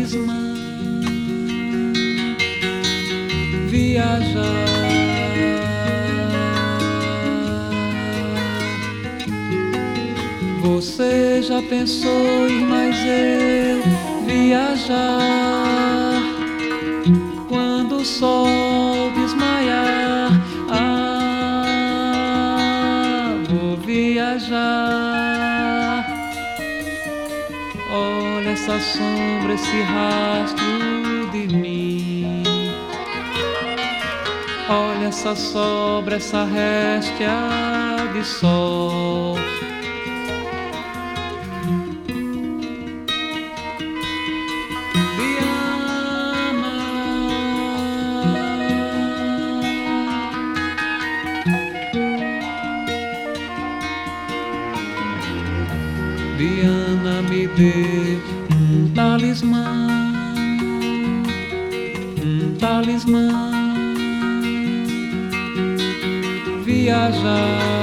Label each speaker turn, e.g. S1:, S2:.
S1: talismã, viajar. Você já pensou ir, mas eu viajar quando o sol desmaiar. Vou viajar. Olha essa sombra, esse rastro de mim. Olha essa sobra, essa réstia de sol. Diana, me dê um talismã, um talismã, viajar.